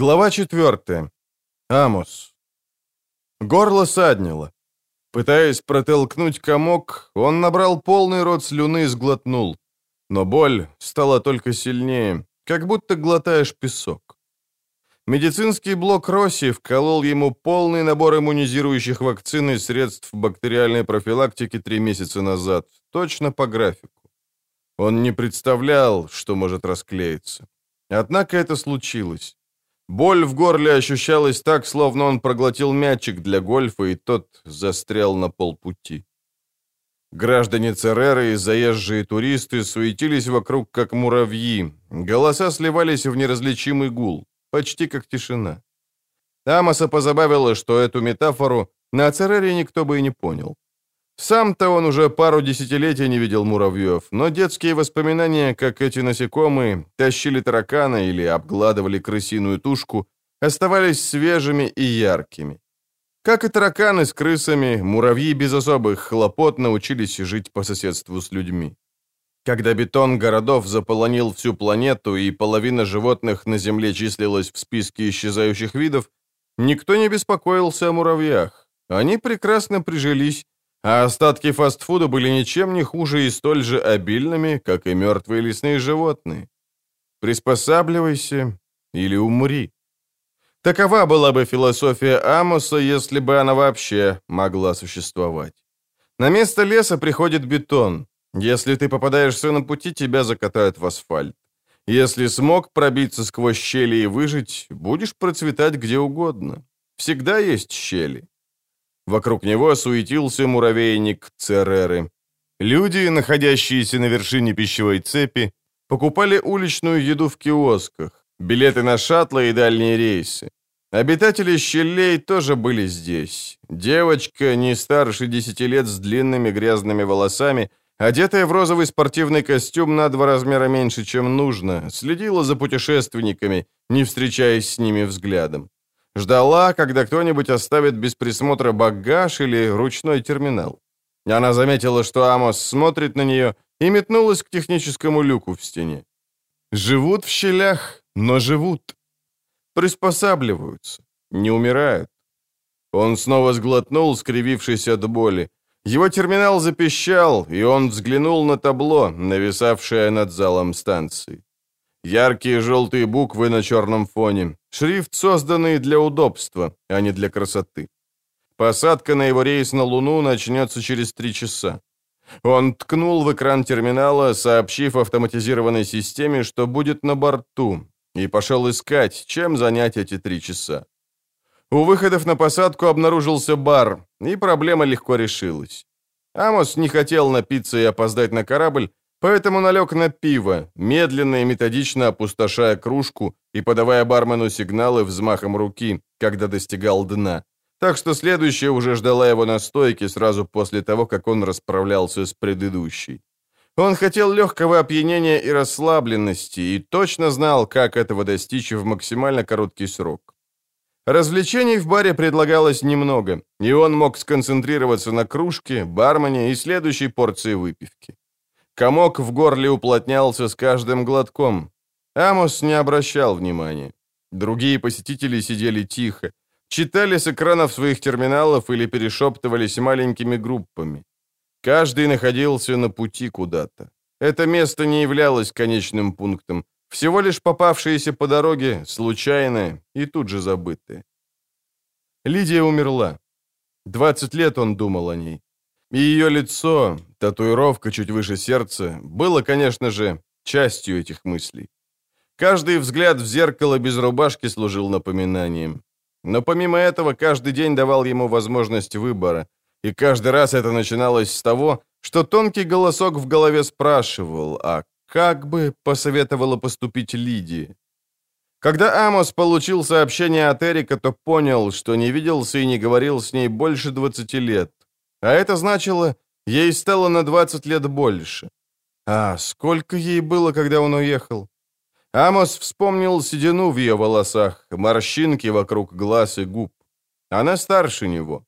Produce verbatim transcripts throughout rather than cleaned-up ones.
Глава четвертая. Амос. Горло саднило. Пытаясь протолкнуть комок, он набрал полный рот слюны и сглотнул. Но боль стала только сильнее, как будто глотаешь песок. Медицинский блок Росси вколол ему полный набор иммунизирующих вакцин и средств бактериальной профилактики три месяца назад, точно по графику. Он не представлял, что может расклеиться. Однако это случилось. Боль в горле ощущалась так, словно он проглотил мячик для гольфа, и тот застрял на полпути. Граждане Цереры и заезжие туристы суетились вокруг, как муравьи. Голоса сливались в неразличимый гул, почти как тишина. Амоса позабавило, что эту метафору на Церере никто бы и не понял. Сам-то он уже пару десятилетий не видел муравьев, но детские воспоминания, как эти насекомые тащили таракана или обгладывали крысиную тушку, оставались свежими и яркими. Как и тараканы с крысами, муравьи без особых хлопот научились жить по соседству с людьми. Когда бетон городов заполонил всю планету и половина животных на Земле числилась в списке исчезающих видов, никто не беспокоился о муравьях. Они прекрасно прижились, а остатки фастфуда были ничем не хуже и столь же обильными, как и мертвые лесные животные. Приспосабливайся или умри. Такова была бы философия Амоса, если бы она вообще могла существовать. На место леса приходит бетон. Если ты попадаешься на пути, тебя закатают в асфальт. Если смог пробиться сквозь щели и выжить, будешь процветать где угодно. Всегда есть щели. Вокруг него суетился муравейник Цереры. Люди, находящиеся на вершине пищевой цепи, покупали уличную еду в киосках, билеты на шаттлы и дальние рейсы. Обитатели щелей тоже были здесь. Девочка, не старше десяти лет, с длинными грязными волосами, одетая в розовый спортивный костюм на два размера меньше, чем нужно, следила за путешественниками, не встречаясь с ними взглядом. Ждала, когда кто-нибудь оставит без присмотра багаж или ручной терминал. Она заметила, что Амос смотрит на нее, и метнулась к техническому люку в стене. Живут в щелях, но живут. Приспосабливаются, не умирают. Он снова сглотнул, скривившись от боли. Его терминал запищал, и он взглянул на табло, нависавшее над залом станции. Яркие желтые буквы на черном фоне. Шрифт, созданный для удобства, а не для красоты. Посадка на его рейс на Луну начнется через три часа. Он ткнул в экран терминала, сообщив автоматизированной системе, что будет на борту, и пошел искать, чем занять эти три часа. У выходов на посадку обнаружился бар, и проблема легко решилась. Амос не хотел напиться и опоздать на корабль, поэтому налег на пиво, медленно и методично опустошая кружку и подавая бармену сигналы взмахом руки, когда достигал дна. Так что следующая уже ждала его на стойке сразу после того, как он расправлялся с предыдущей. Он хотел легкого опьянения и расслабленности и точно знал, как этого достичь в максимально короткий срок. Развлечений в баре предлагалось немного, и он мог сконцентрироваться на кружке, бармене и следующей порции выпивки. Комок в горле уплотнялся с каждым глотком. Амос не обращал внимания. Другие посетители сидели тихо, читали с экранов своих терминалов или перешептывались маленькими группами. Каждый находился на пути куда-то. Это место не являлось конечным пунктом, всего лишь попавшееся по дороге, случайное и тут же забытое. Лидия умерла. Двадцать лет он думал о ней. И ее лицо, татуировка чуть выше сердца, было, конечно же, частью этих мыслей. Каждый взгляд в зеркало без рубашки служил напоминанием. Но помимо этого, каждый день давал ему возможность выбора, и каждый раз это начиналось с того, что тонкий голосок в голове спрашивал, а как бы посоветовала поступить Лидия? Когда Амос получил сообщение от Эрика, то понял, что не виделся и не говорил с ней больше двадцати лет. А это значило, ей стало на двадцать лет больше. А сколько ей было, когда он уехал? Амос вспомнил седину в ее волосах, морщинки вокруг глаз и губ. Она старше него.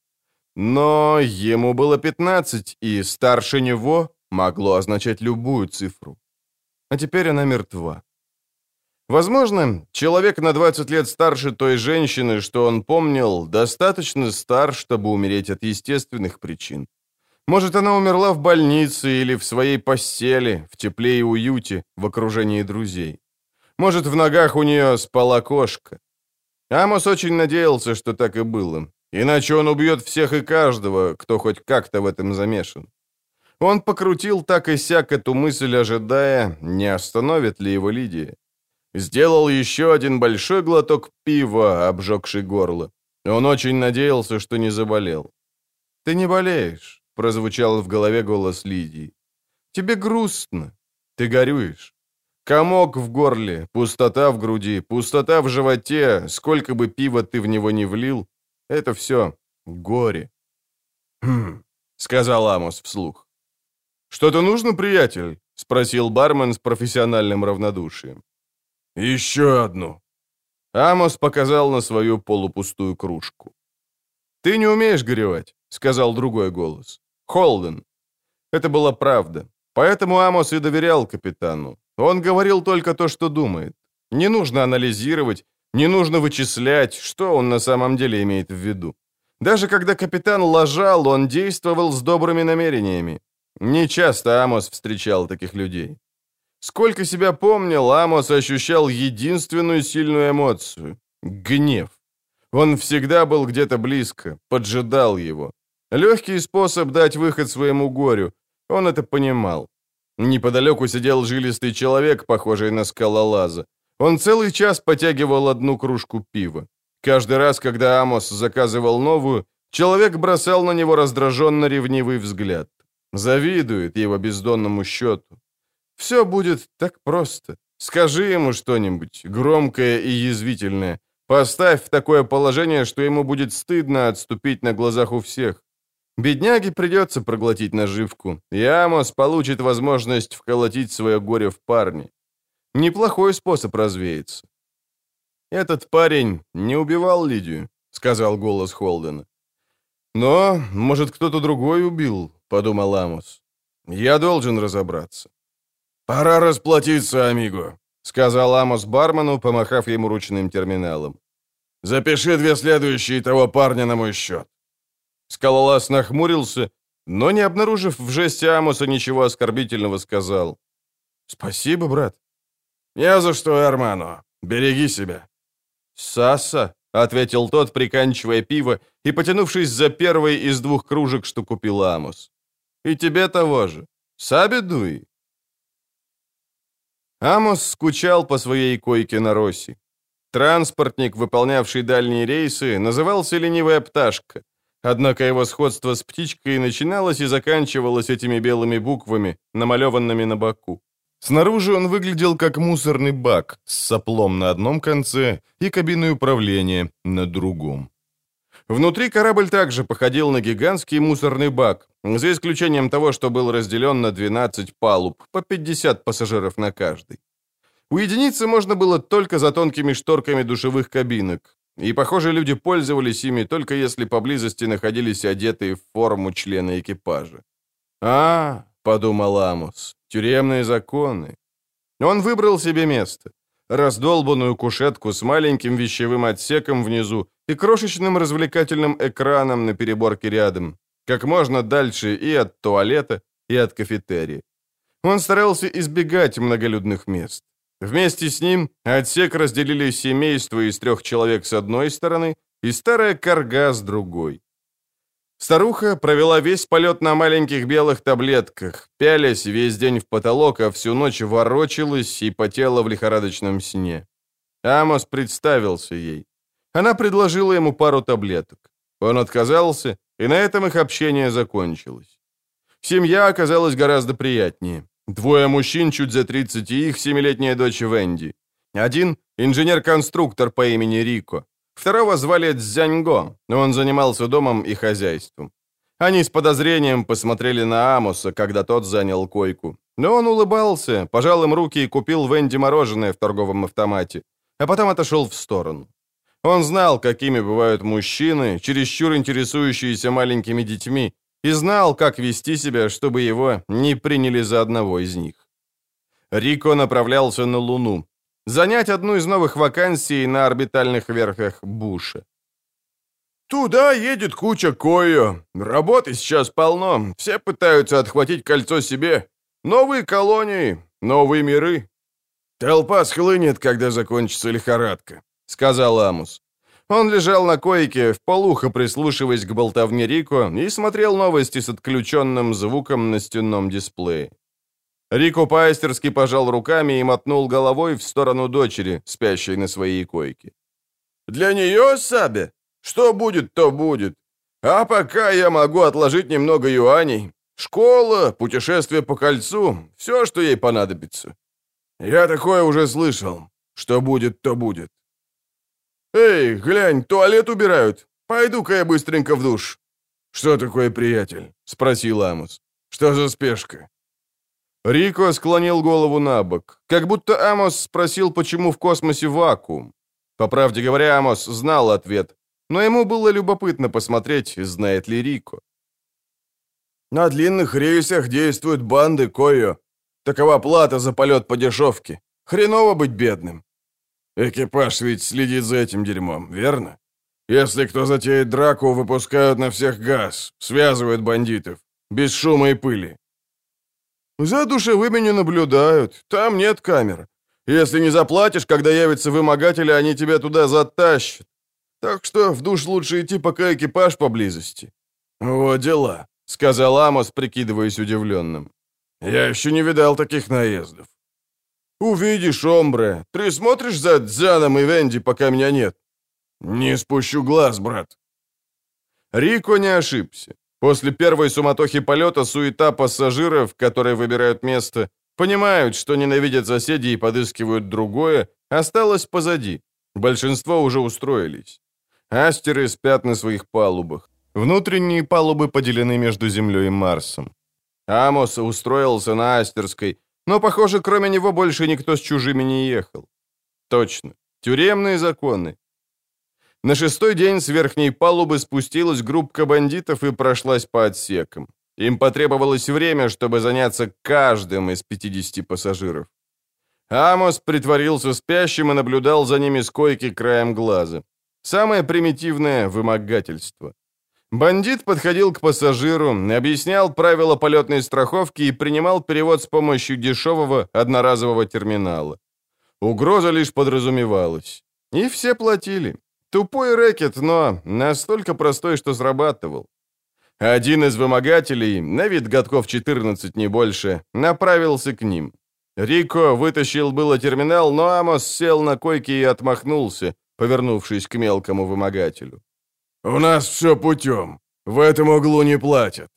Но ему было пятнадцать, и старше него могло означать любую цифру. А теперь она мертва. Возможно, человек на двадцать лет старше той женщины, что он помнил, достаточно стар, чтобы умереть от естественных причин. Может, она умерла в больнице или в своей постели, в тепле и уюте, в окружении друзей. Может, в ногах у нее спала кошка. Амос очень надеялся, что так и было. Иначе он убьет всех и каждого, кто хоть как-то в этом замешан. Он покрутил так и сяк эту мысль, ожидая, не остановит ли его Лидия. Сделал еще один большой глоток пива, обжегший горло. Он очень надеялся, что не заболел. «Ты не болеешь», — прозвучал в голове голос Лидии. «Тебе грустно. Ты горюешь. Комок в горле, пустота в груди, пустота в животе, сколько бы пива ты в него не влил, это все горе». «Хм», — сказал Амос вслух. «Что-то нужно, приятель?» — спросил бармен с профессиональным равнодушием. «Еще одну». Амос показал на свою полупустую кружку. «Ты не умеешь горевать», — сказал другой голос. «Холден». Это была правда. Поэтому Амос и доверял капитану. Он говорил только то, что думает. Не нужно анализировать, не нужно вычислять, что он на самом деле имеет в виду. Даже когда капитан лажал, он действовал с добрыми намерениями. Нечасто Амос встречал таких людей. Сколько себя помнил, Амос ощущал единственную сильную эмоцию — гнев. Он всегда был где-то близко, поджидал его. Легкий способ дать выход своему горю. Он это понимал. Неподалеку сидел жилистый человек, похожий на скалолаза. Он целый час потягивал одну кружку пива. Каждый раз, когда Амос заказывал новую, человек бросал на него раздраженно ревнивый взгляд. Завидует его бездонному счету. Все будет так просто. Скажи ему что-нибудь, громкое и язвительное. Поставь в такое положение, что ему будет стыдно отступить на глазах у всех. Бедняге придется проглотить наживку, и Амос получит возможность вколотить свое горе в парня. Неплохой способ развеяться. «Этот парень не убивал Лидию», — сказал голос Холдена. «Но, может, кто-то другой убил», — подумал Амос. «Я должен разобраться». «Пора расплатиться, амиго», — сказал Амос бармену, помахав ему ручным терминалом. «Запиши две следующие того парня на мой счет». Скалолаз нахмурился, но, не обнаружив в жесте Амоса ничего оскорбительного, сказал: «Спасибо, брат». «Не за что, Эрмано. Береги себя». «Саса», — ответил тот, приканчивая пиво и потянувшись за первой из двух кружек, что купил Амос. «И тебе того же. Сабедуй». Амос скучал по своей койке на Росси. Транспортник, выполнявший дальние рейсы, назывался «Ленивая пташка». Однако его сходство с птичкой начиналось и заканчивалось этими белыми буквами, намалеванными на боку. Снаружи он выглядел как мусорный бак с соплом на одном конце и кабиной управления на другом. Внутри корабль также походил на гигантский мусорный бак, за исключением того, что был разделен на двенадцать палуб, по пятьдесят пассажиров на каждой. Уединиться можно было только за тонкими шторками душевых кабинок, и, похоже, люди пользовались ими только если поблизости находились одетые в форму члены экипажа. «А, — подумал Амос, — тюремные законы». Он выбрал себе место. Раздолбанную кушетку с маленьким вещевым отсеком внизу и крошечным развлекательным экраном на переборке рядом, как можно дальше и от туалета, и от кафетерия. Он старался избегать многолюдных мест. Вместе с ним отсек разделили семейство из трех человек с одной стороны и старая карга с другой. Старуха провела весь полет на маленьких белых таблетках, пялясь весь день в потолок, а всю ночь ворочалась и потела в лихорадочном сне. Амос представился ей. Она предложила ему пару таблеток. Он отказался, и на этом их общение закончилось. Семья оказалась гораздо приятнее. Двое мужчин чуть за тридцать и их семилетняя дочь Венди. Один — инженер-конструктор по имени Рико. Второго звали Цзяньго, он занимался домом и хозяйством. Они с подозрением посмотрели на Амоса, когда тот занял койку. Но он улыбался, пожал им руки и купил Венди мороженое в торговом автомате, а потом отошел в сторону. Он знал, какими бывают мужчины, чересчур интересующиеся маленькими детьми, и знал, как вести себя, чтобы его не приняли за одного из них. Рико направлялся на Луну. Занять одну из новых вакансий на орбитальных верхах Буша. «Туда едет куча Койо. Работы сейчас полно. Все пытаются отхватить кольцо себе. Новые колонии, новые миры». «Толпа схлынет, когда закончится лихорадка», — сказал Амос. Он лежал на койке, вполуха прислушиваясь к болтовне Рико, и смотрел новости с отключенным звуком на стенном дисплее. Рико по-астерски пожал руками и мотнул головой в сторону дочери, спящей на своей койке. «Для нее, Сабе? Что будет, то будет. А пока я могу отложить немного юаней. Школа, путешествие по кольцу, все, что ей понадобится. Я такое уже слышал. Что будет, то будет. Эй, глянь, туалет убирают. Пойду-ка я быстренько в душ». «Что такое, приятель?» — спросил Амос. «Что за спешка?» Рико склонил голову на бок, как будто Амос спросил, почему в космосе вакуум. По правде говоря, Амос знал ответ, но ему было любопытно посмотреть, знает ли Рико. «На длинных рейсах действуют банды Койо. Такова плата за полет по дешевке. Хреново быть бедным». «Экипаж ведь следит за этим дерьмом, верно? Если кто затеет драку, выпускают на всех газ, связывают бандитов, без шума и пыли». «За душевыми не наблюдают, там нет камер. Если не заплатишь, когда явятся вымогатели, они тебя туда затащат. Так что в душ лучше идти, пока экипаж поблизости». «Вот дела», — сказал Амос, прикидываясь удивленным. «Я еще не видал таких наездов». «Увидишь, Омбре. Присмотришь за Дзаном и Венди, пока меня нет?» «Не спущу глаз, брат». Рико не ошибся. После первой суматохи полета суета пассажиров, которые выбирают место, понимают, что ненавидят соседей и подыскивают другое, осталась позади. Большинство уже устроились. Астеры спят на своих палубах. Внутренние палубы поделены между Землей и Марсом. Амос устроился на Астерской, но, похоже, кроме него больше никто с чужими не ехал. Точно. Тюремные законы. На шестой день с верхней палубы спустилась группка бандитов и прошлась по отсекам. Им потребовалось время, чтобы заняться каждым из пятидесяти пассажиров. Амос притворился спящим и наблюдал за ними с койки краем глаза. Самое примитивное — вымогательство. Бандит подходил к пассажиру, объяснял правила полетной страховки и принимал перевод с помощью дешевого одноразового терминала. Угроза лишь подразумевалась. И все платили. Тупой рэкет, но настолько простой, что срабатывал. Один из вымогателей, на вид годков четырнадцать, не больше, направился к ним. Рико вытащил было терминал, но Амос сел на койке и отмахнулся, повернувшись к мелкому вымогателю. «У нас все путем. В этом углу не платят».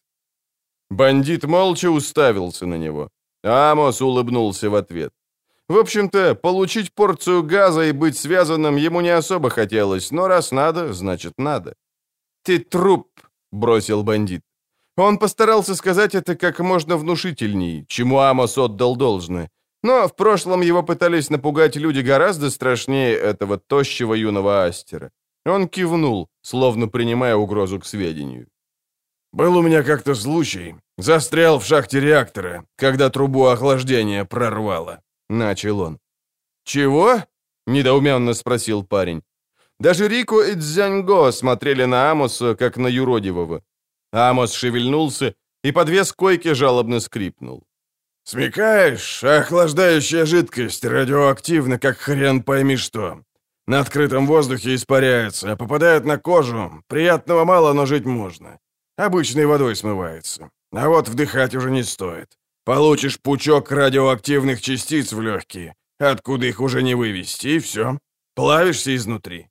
Бандит молча уставился на него. Амос улыбнулся в ответ. В общем-то, получить порцию газа и быть связанным ему не особо хотелось, но раз надо, значит надо. «Ты труп», — бросил бандит. Он постарался сказать это как можно внушительней, чему Амос отдал должное. Но в прошлом его пытались напугать люди гораздо страшнее этого тощего юного Астера. Он кивнул, словно принимая угрозу к сведению. «Был у меня как-то случай. Застрял в шахте реактора, когда трубу охлаждения прорвало», — начал он. «Чего?» — недоуменно спросил парень. Даже Рико и Цзяньго смотрели на Амоса, как на юродивого. Амос шевельнулся, и подвес койки жалобно скрипнул. «Смекаешь, охлаждающая жидкость радиоактивна, как хрен пойми что. На открытом воздухе испаряется, а попадает на кожу. Приятного мало, но жить можно. Обычной водой смывается. А вот вдыхать уже не стоит. Получишь пучок радиоактивных частиц в легкие, откуда их уже не вывести, и все. Плавишься изнутри».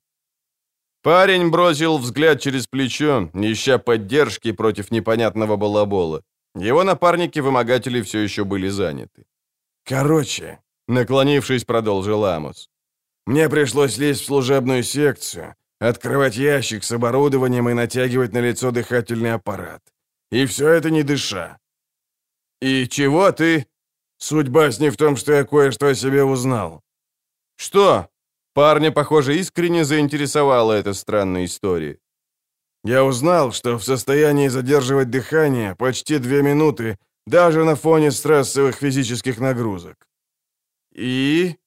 Парень бросил взгляд через плечо, ища поддержки против непонятного балабола. Его напарники-вымогатели все еще были заняты. «Короче», — наклонившись, продолжил Амос, «мне пришлось лезть в служебную секцию, открывать ящик с оборудованием и натягивать на лицо дыхательный аппарат. И все это не дыша». «И чего ты?» «Судьба с ней в том, что я кое-что о себе узнал». «Что?» Парня, похоже, искренне заинтересовала эта странная история. «Я узнал, что в состоянии задерживать дыхание почти две минуты, даже на фоне стрессовых физических нагрузок». «И?»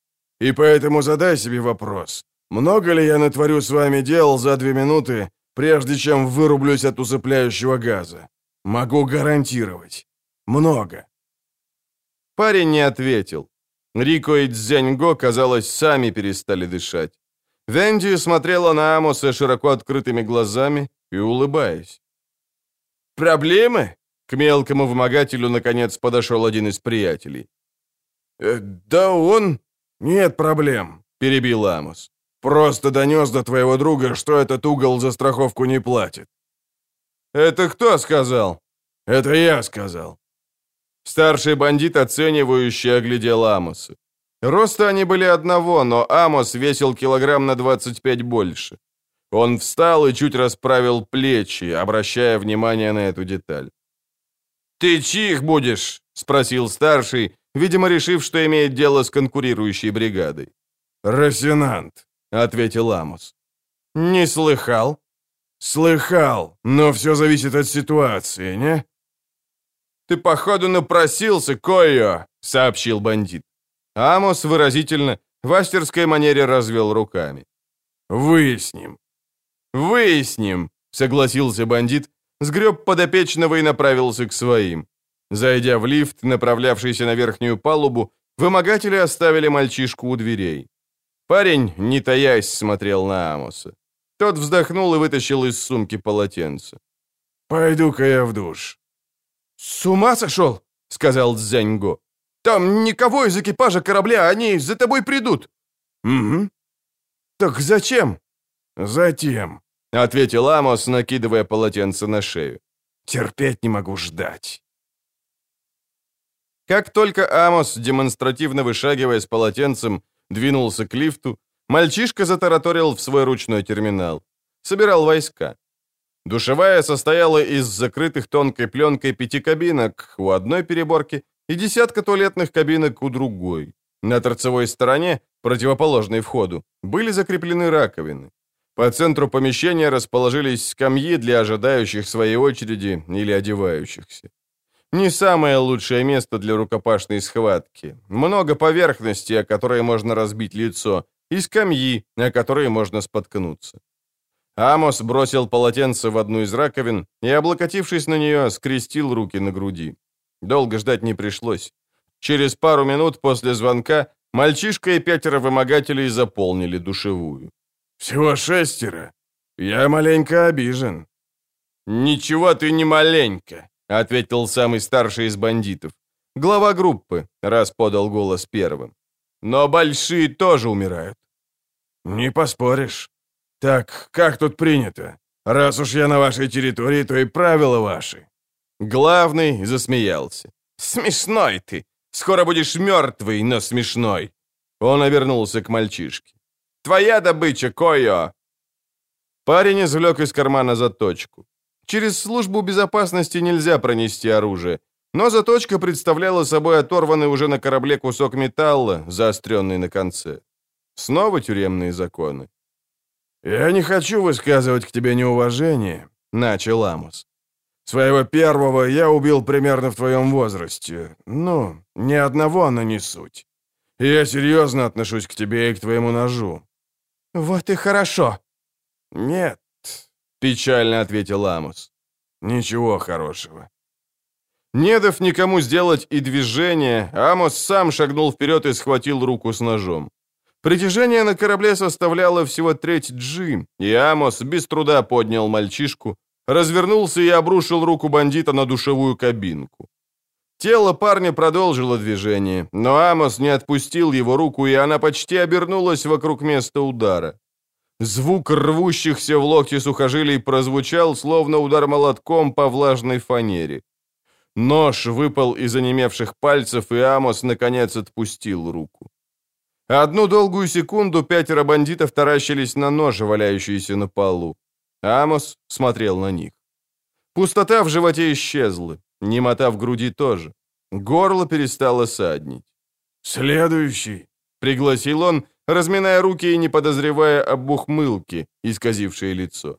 И поэтому задай себе вопрос, много ли я натворю с вами дел за две минуты, прежде чем вырублюсь от усыпляющего газа? Могу гарантировать. Много. Парень не ответил. Рико и Цзяньго, казалось, сами перестали дышать. Венди смотрела на Амоса широко открытыми глазами и улыбаясь. «Проблемы?» — к мелкому вымогателю, наконец, подошел один из приятелей. «Э, «Да он...» «Нет проблем», — перебил Амос. «Просто донес до твоего друга, что этот угол за страховку не платит». «Это кто сказал?» «Это я сказал». Старший бандит, оценивающе оглядел Амоса. Роста они были одного, но Амос весил килограмм на двадцать пять больше. Он встал и чуть расправил плечи, обращая внимание на эту деталь. «Ты чих будешь?» — спросил старший, видимо, решив, что имеет дело с конкурирующей бригадой. «Росинант», — ответил Амос. «Не слыхал?» «Слыхал, но все зависит от ситуации, не?» «Ты, походу, напросился, Койо», — сообщил бандит. Амос выразительно, в астерской манере развел руками. «Выясним». «Выясним», — согласился бандит, сгреб подопечного и направился к своим. Зайдя в лифт, направлявшийся на верхнюю палубу, вымогатели оставили мальчишку у дверей. Парень, не таясь, смотрел на Амоса. Тот вздохнул и вытащил из сумки полотенце. «Пойду-ка я в душ». «С ума сошел?» — сказал Цзяньго. «Там никого из экипажа корабля, они за тобой придут». «Угу». «Так зачем?» «Затем», — ответил Амос, накидывая полотенце на шею. «Терпеть не могу ждать». Как только Амос, демонстративно вышагивая с полотенцем, двинулся к лифту, мальчишка затараторил в свой ручной терминал. Собирал войска. Душевая состояла из закрытых тонкой пленкой пяти кабинок у одной переборки и десятка туалетных кабинок у другой. На торцевой стороне, противоположной входу, были закреплены раковины. По центру помещения расположились скамьи для ожидающих своей очереди или одевающихся. Не самое лучшее место для рукопашной схватки. Много поверхностей, о которые можно разбить лицо, и скамьи, о которые можно споткнуться. Амос бросил полотенце в одну из раковин и, облокотившись на нее, скрестил руки на груди. Долго ждать не пришлось. Через пару минут после звонка мальчишка и пятеро вымогателей заполнили душевую. «Всего шестеро. Я маленько обижен». «Ничего ты не маленько», — ответил самый старший из бандитов. Глава группы, раз подал голос первым. «Но большие тоже умирают». «Не поспоришь. Так, как тут принято? Раз уж я на вашей территории, то и правила ваши». Главный засмеялся. «Смешной ты! Скоро будешь мертвый, но смешной!» Он обернулся к мальчишке. «Твоя добыча, Койо!» Парень извлек из кармана заточку. Через службу безопасности нельзя пронести оружие, но заточка представляла собой оторванный уже на корабле кусок металла, заостренный на конце. Снова тюремные законы. «Я не хочу высказывать к тебе неуважение», — начал Амос. «Своего первого я убил примерно в твоем возрасте. Ну, ни одного, но не суть. И я серьезно отношусь к тебе и к твоему ножу». «Вот и хорошо». «Нет», — печально ответил Амос. «Ничего хорошего». Не дав никому сделать и движение, Амос сам шагнул вперед и схватил руку с ножом. Притяжение на корабле составляло всего треть джи, и Амос без труда поднял мальчишку, развернулся и обрушил руку бандита на душевую кабинку. Тело парня продолжило движение, но Амос не отпустил его руку, и она почти обернулась вокруг места удара. Звук рвущихся в локти сухожилий прозвучал, словно удар молотком по влажной фанере. Нож выпал из онемевших пальцев, и Амос, наконец, отпустил руку. Одну долгую секунду пятеро бандитов таращились на нож, валяющийся на полу. Амос смотрел на них. Пустота в животе исчезла, немота в груди тоже. Горло перестало саднить. «Следующий», — пригласил он, разминая руки и не подозревая об ухмылке, исказившей лицо.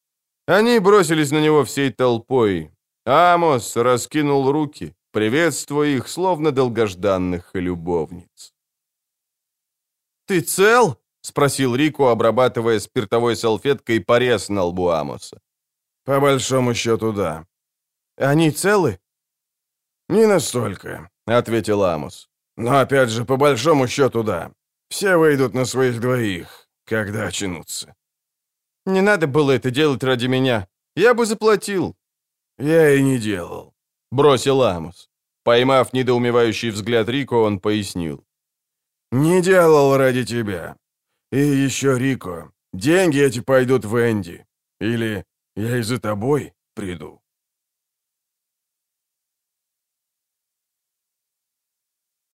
Они бросились на него всей толпой. Амос раскинул руки, приветствуя их, словно долгожданных любовниц. «Ты цел?» — спросил Рико, обрабатывая спиртовой салфеткой порез на лбу Амоса. «По большому счету, да». «Они целы?» «Не настолько», — ответил Амос. «Но опять же, по большому счету, да. Все выйдут на своих двоих, когда очнутся». «Не надо было это делать ради меня. Я бы заплатил». «Я и не делал», — бросил Амос. Поймав недоумевающий взгляд Рико, он пояснил. «Не делал ради тебя. И еще, Рико, деньги эти пойдут в Энди. Или я и за тобой приду».